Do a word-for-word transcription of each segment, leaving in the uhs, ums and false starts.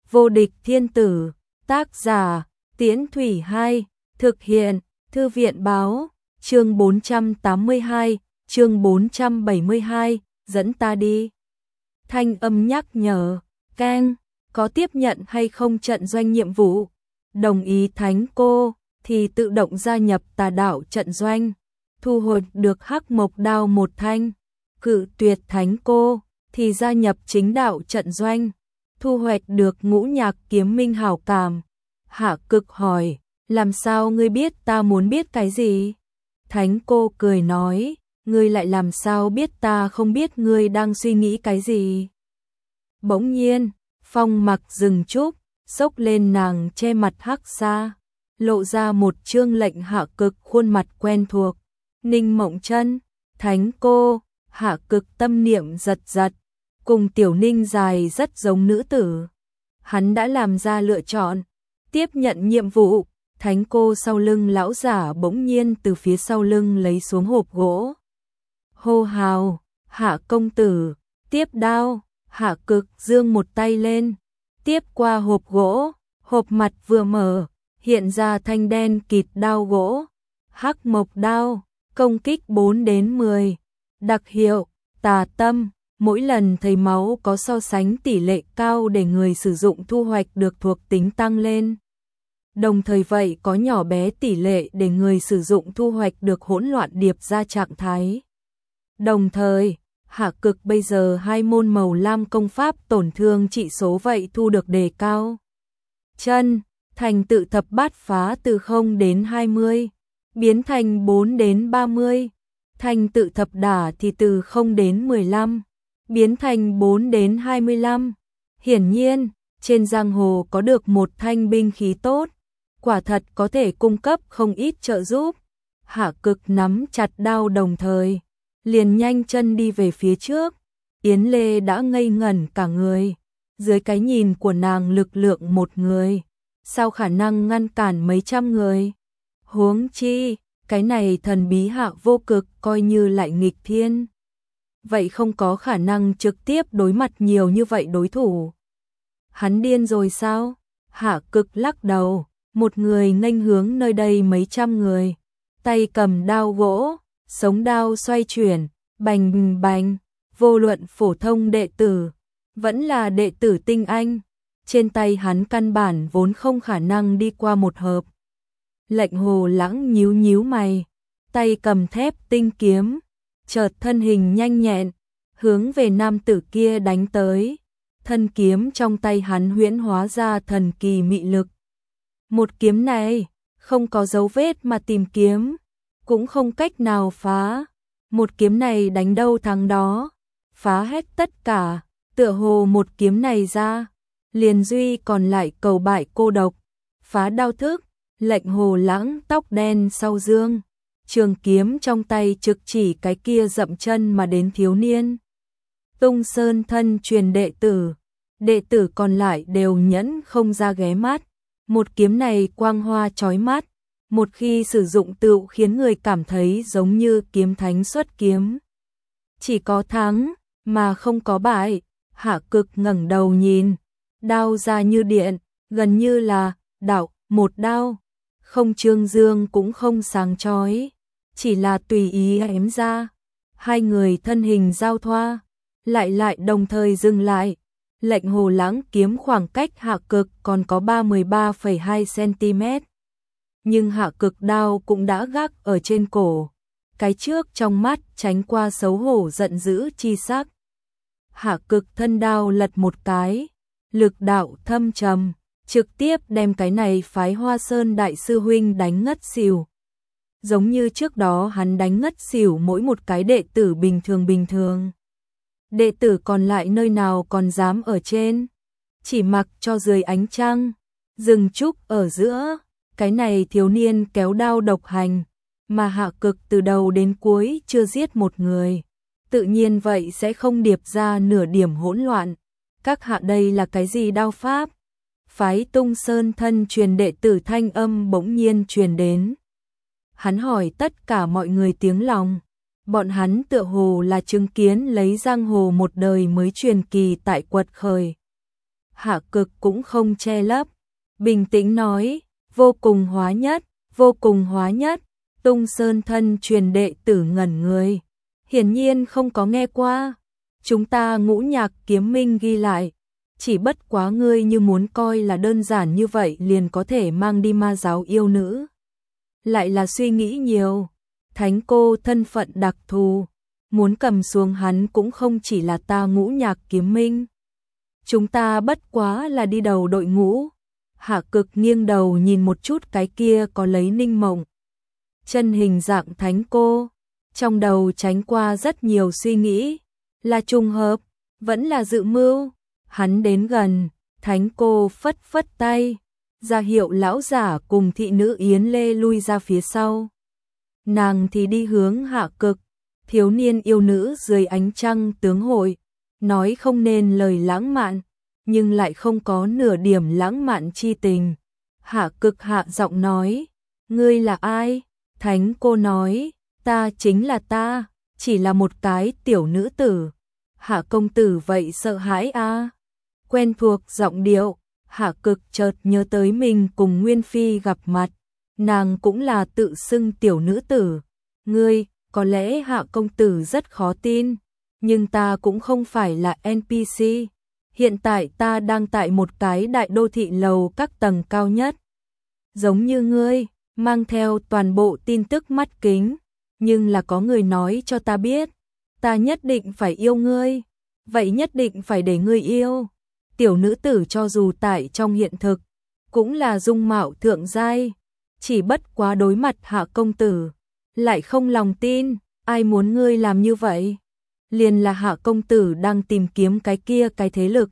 Vô địch thiên tử, tác giả, Tiễn Thủy Hai, thực hiện, Thư viện báo, chương bốn trăm tám mươi hai, chương bốn trăm bảy mươi hai, dẫn ta đi. Thanh âm nhắc nhở, Keng, có tiếp nhận hay không trận doanh nhiệm vụ? Đồng ý thánh cô, thì tự động gia nhập tà đạo trận doanh, thu hồi được hắc mộc đao một thanh. Cự tuyệt thánh cô, thì gia nhập chính đạo trận doanh, thu hoạch được ngũ nhạc kiếm minh hảo cảm. Hạ Cực hỏi, làm sao ngươi biết ta muốn biết cái gì? Thánh cô cười nói, ngươi lại làm sao biết ta không biết ngươi đang suy nghĩ cái gì? Bỗng nhiên, phong mặc dừng trúc, xốc lên nàng che mặt hắc xa, lộ ra một chương lệnh Hạ Cực khuôn mặt quen thuộc. Ninh Mộng Chân, thánh cô. Hạ Cực tâm niệm giật giật, cùng Tiểu Ninh dài rất giống nữ tử. Hắn đã làm ra lựa chọn, tiếp nhận nhiệm vụ. Thánh cô sau lưng lão giả bỗng nhiên từ phía sau lưng lấy xuống hộp gỗ. Hô hào, Hạ công tử, tiếp đao. Hạ Cực giương một tay lên, tiếp qua hộp gỗ, hộp mặt vừa mở, hiện ra thanh đen kịt đao gỗ. Hắc mộc đao, công kích bốn đến mười. Đặc hiệu, tà tâm, mỗi lần thấy máu có so sánh tỷ lệ cao để người sử dụng thu hoạch được thuộc tính tăng lên. Đồng thời vậy có nhỏ bé tỷ lệ để người sử dụng thu hoạch được hỗn loạn điệp ra trạng thái. Đồng thời, Hạ Cực bây giờ hai môn màu lam công pháp tổn thương trị số vậy thu được đề cao. Chân, thành tự thập bát phá từ không đến hai mươi, biến thành bốn đến ba mươi. Thành tự thập đả thì từ không đến mười lăm, biến thành bốn đến hai mươi lăm. Hiển nhiên, trên giang hồ có được một thanh binh khí tốt, quả thật có thể cung cấp không ít trợ giúp. Hạ Cực nắm chặt đao đồng thời, liền nhanh chân đi về phía trước. Yến Lê đã ngây ngẩn cả người, dưới cái nhìn của nàng lực lượng một người, sao khả năng ngăn cản mấy trăm người? Huống chi, cái này thần bí Hạ Vô Cực coi như lại nghịch thiên, vậy không có khả năng trực tiếp đối mặt nhiều như vậy đối thủ. Hắn điên rồi sao? Hạ Cực lắc đầu, một người nghênh hướng nơi đây mấy trăm người, tay cầm đao gỗ, sống đao xoay chuyển, bành bành, vô luận phổ thông đệ tử, vẫn là đệ tử tinh anh, trên tay hắn căn bản vốn không khả năng đi qua một hợp. Lệnh Hồ Lãng nhíu nhíu mày, tay cầm thép tinh kiếm, chợt thân hình nhanh nhẹn, hướng về nam tử kia đánh tới. Thân kiếm trong tay hắn huyễn hóa ra thần kỳ mị lực. Một kiếm này, không có dấu vết mà tìm kiếm, cũng không cách nào phá. Một kiếm này đánh đâu thắng đó, phá hết tất cả, tựa hồ một kiếm này ra, liền duy còn lại cầu bại cô độc. Phá đao thức. Lệnh Hồ Lãng tóc đen sau dương, trường kiếm trong tay trực chỉ cái kia dậm chân mà đến thiếu niên. Tung Sơn thân truyền đệ tử, đệ tử còn lại đều nhẫn không ra ghé mắt. Một kiếm này quang hoa chói mắt, một khi sử dụng tựu khiến người cảm thấy giống như kiếm thánh xuất kiếm. Chỉ có thắng, mà không có bại. Hạ Cực ngẩng đầu nhìn, đao ra như điện, gần như là đạo, một đao. Không trương dương cũng không sáng chói, chỉ là tùy ý ém ra. Hai người thân hình giao thoa, lại lại đồng thời dừng lại. Lệnh Hồ Lãng kiếm khoảng cách Hạ Cực còn có ba mươi ba phẩy hai xăng-ti-mét. Nhưng Hạ Cực đao cũng đã gác ở trên cổ, cái trước trong mắt tránh qua xấu hổ giận dữ chi sắc. Hạ Cực thân đao lật một cái, lực đạo thâm trầm, trực tiếp đem cái này phái Hoa Sơn đại sư huynh đánh ngất xỉu. Giống như trước đó hắn đánh ngất xỉu mỗi một cái đệ tử bình thường bình thường. Đệ tử còn lại nơi nào còn dám ở trên, chỉ mặc cho dưới ánh trăng, rừng trúc ở giữa, cái này thiếu niên kéo đao độc hành, mà Hạ Cực từ đầu đến cuối chưa giết một người, tự nhiên vậy sẽ không điệp ra nửa điểm hỗn loạn. Các hạ đây là cái gì đao pháp? Phái Tung Sơn thân truyền đệ tử thanh âm bỗng nhiên truyền đến. Hắn hỏi tất cả mọi người tiếng lòng, bọn hắn tựa hồ là chứng kiến lấy giang hồ một đời mới truyền kỳ tại quật khởi. Hạ Cực cũng không che lấp, bình tĩnh nói, vô cùng hóa nhất, vô cùng hóa nhất. Tung Sơn thân truyền đệ tử ngẩn người, hiển nhiên không có nghe qua. Chúng ta Ngũ Nhạc Kiếm Minh ghi lại, chỉ bất quá ngươi như muốn coi là đơn giản như vậy liền có thể mang đi ma giáo yêu nữ. Lại là suy nghĩ nhiều, thánh cô thân phận đặc thù, muốn cầm xuống hắn cũng không chỉ là ta Ngũ Nhạc Kiếm Minh. Chúng ta bất quá là đi đầu đội ngũ. Hạ Cực nghiêng đầu nhìn một chút cái kia có lấy Ninh Mộng chân hình dạng thánh cô, trong đầu tránh qua rất nhiều suy nghĩ, là trùng hợp, vẫn là dự mưu. Hắn đến gần, thánh cô phất phất tay, ra hiệu lão giả cùng thị nữ Yến Lê lui ra phía sau. Nàng thì đi hướng Hạ Cực, thiếu niên yêu nữ dưới ánh trăng tướng hội, nói không nên lời lãng mạn, nhưng lại không có nửa điểm lãng mạn chi tình. Hạ Cực hạ giọng nói, ngươi là ai? Thánh cô nói, ta chính là ta, chỉ là một cái tiểu nữ tử. Hạ công tử vậy sợ hãi a? À? Quen thuộc giọng điệu, Hạ Cực chợt nhớ tới mình cùng Nguyên Phi gặp mặt, nàng cũng là tự xưng tiểu nữ tử. Ngươi, có lẽ Hạ công tử rất khó tin, nhưng ta cũng không phải là en pê xê. Hiện tại ta đang tại một cái đại đô thị lầu các tầng cao nhất. Giống như ngươi, mang theo toàn bộ tin tức mắt kính, nhưng là có người nói cho ta biết, ta nhất định phải yêu ngươi, vậy nhất định phải để ngươi yêu. Tiểu nữ tử cho dù tại trong hiện thực, cũng là dung mạo thượng giai, chỉ bất quá đối mặt Hạ công tử, lại không lòng tin, ai muốn ngươi làm như vậy? Liền là Hạ công tử đang tìm kiếm cái kia cái thế lực.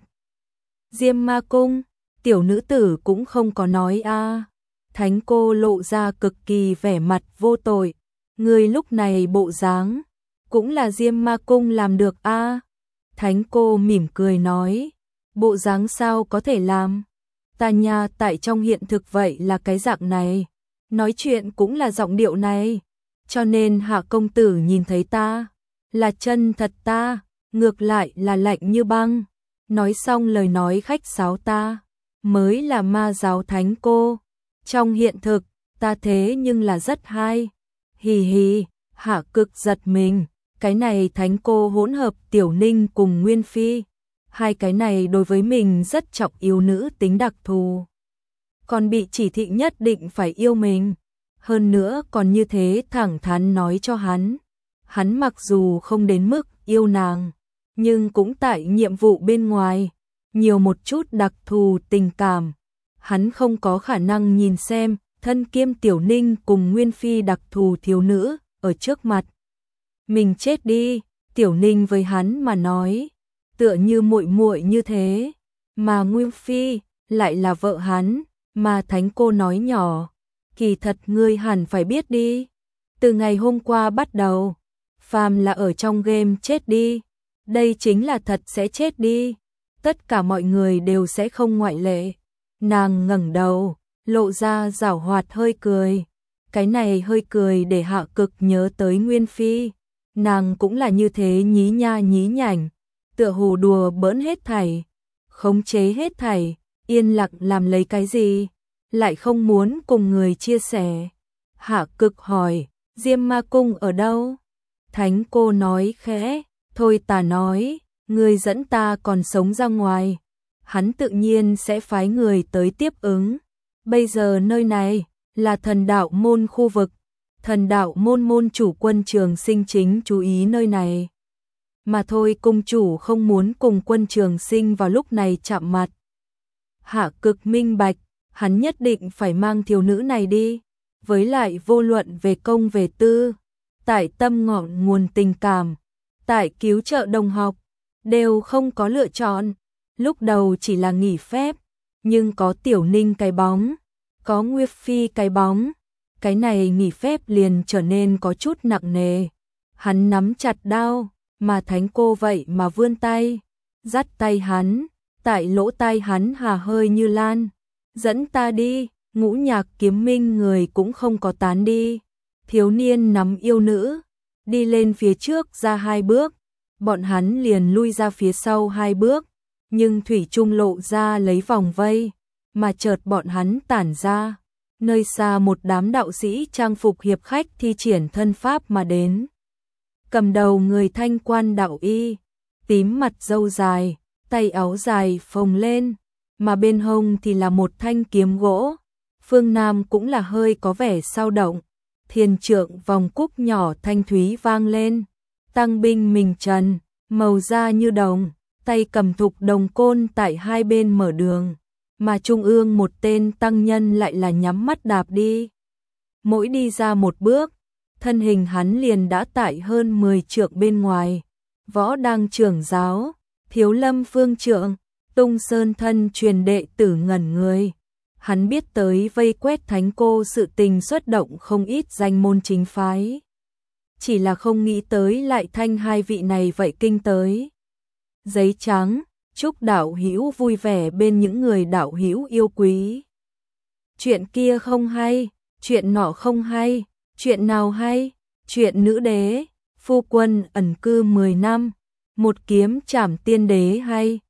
Diêm Ma Cung, tiểu nữ tử cũng không có nói a. À. Thánh cô lộ ra cực kỳ vẻ mặt vô tội, ngươi lúc này bộ dáng, cũng là Diêm Ma Cung làm được a. À. Thánh cô mỉm cười nói, bộ dáng sao có thể làm? Ta nha tại trong hiện thực vậy là cái dạng này, nói chuyện cũng là giọng điệu này, cho nên Hạ công tử nhìn thấy ta, là chân thật ta, ngược lại là lạnh như băng. Nói xong lời nói khách sáo ta, mới là ma giáo thánh cô. Trong hiện thực, ta thế nhưng là rất hay. Hì hì, Hạ Cực giật mình, cái này thánh cô hỗn hợp Tiểu Ninh cùng Nguyên Phi. Hai cái này đối với mình rất trọng yêu nữ tính đặc thù. Còn bị chỉ thị nhất định phải yêu mình. Hơn nữa còn như thế thẳng thắn nói cho hắn. Hắn mặc dù không đến mức yêu nàng, nhưng cũng tại nhiệm vụ bên ngoài, nhiều một chút đặc thù tình cảm. Hắn không có khả năng nhìn xem thân kiêm Tiểu Ninh cùng Nguyên Phi đặc thù thiếu nữ ở trước mặt. Mình chết đi, Tiểu Ninh với hắn mà nói, tựa như muội muội như thế, mà Nguyên Phi lại là vợ hắn, mà thánh cô nói nhỏ, kỳ thật ngươi hẳn phải biết đi, từ ngày hôm qua bắt đầu, phàm là ở trong game chết đi, đây chính là thật sẽ chết đi, tất cả mọi người đều sẽ không ngoại lệ. Nàng ngẩng đầu, lộ ra giảo hoạt hơi cười, cái này hơi cười để Hạ Cực nhớ tới Nguyên Phi, nàng cũng là như thế nhí nha nhí nhảnh, tựa hồ đùa bỡn hết thảy, khống chế hết thảy, yên lặng làm lấy cái gì, lại không muốn cùng người chia sẻ. Hạ Cực hỏi, Diêm Ma Cung ở đâu? Thánh cô nói khẽ, thôi ta nói, người dẫn ta còn sống ra ngoài, hắn tự nhiên sẽ phái người tới tiếp ứng. Bây giờ nơi này là thần đạo môn khu vực, thần đạo môn môn chủ Quân Trường Sinh chính chú ý nơi này. Mà thôi cung chủ không muốn cùng Quân Trường Sinh vào lúc này chạm mặt. Hạ Cực minh bạch, hắn nhất định phải mang thiếu nữ này đi, với lại vô luận về công về tư, tại tâm ngọn nguồn tình cảm, tại cứu trợ đồng học, đều không có lựa chọn. Lúc đầu chỉ là nghỉ phép, nhưng có Tiểu Ninh cái bóng, có Nguyên Phi cái bóng, cái này nghỉ phép liền trở nên có chút nặng nề. Hắn nắm chặt đao, mà thánh cô vậy mà vươn tay, dắt tay hắn, tại lỗ tai hắn hà hơi như lan, dẫn ta đi. Ngũ Nhạc Kiếm Minh người cũng không có tán đi, thiếu niên nắm yêu nữ, đi lên phía trước ra hai bước, bọn hắn liền lui ra phía sau hai bước, nhưng thủy chung lộ ra lấy vòng vây, mà chợt bọn hắn tản ra. Nơi xa một đám đạo sĩ trang phục hiệp khách thi triển thân pháp mà đến. Cầm đầu người thanh quan đạo y, tím mặt râu dài, tay áo dài phồng lên, mà bên hông thì là một thanh kiếm gỗ. Phương Nam cũng là hơi có vẻ sao động, thiền trượng vòng cúc nhỏ thanh thúy vang lên. Tăng binh mình trần, màu da như đồng, tay cầm thục đồng côn tại hai bên mở đường, mà trung ương một tên tăng nhân lại là nhắm mắt đạp đi. Mỗi đi ra một bước, thân hình hắn liền đã tại hơn mười trượng bên ngoài. Võ Đăng trưởng giáo, Thiếu Lâm phương trượng, Tung Sơn thân truyền đệ tử ngẩn người. Hắn biết tới vây quét thánh cô sự tình xuất động không ít danh môn chính phái. Chỉ là không nghĩ tới lại thanh hai vị này vậy kinh tới. Giấy trắng, chúc đạo hữu vui vẻ bên những người đạo hữu yêu quý. Chuyện kia không hay, chuyện nọ không hay, chuyện nào hay? Chuyện nữ đế, phu quân ẩn cư mười năm, một kiếm trảm tiên đế hay.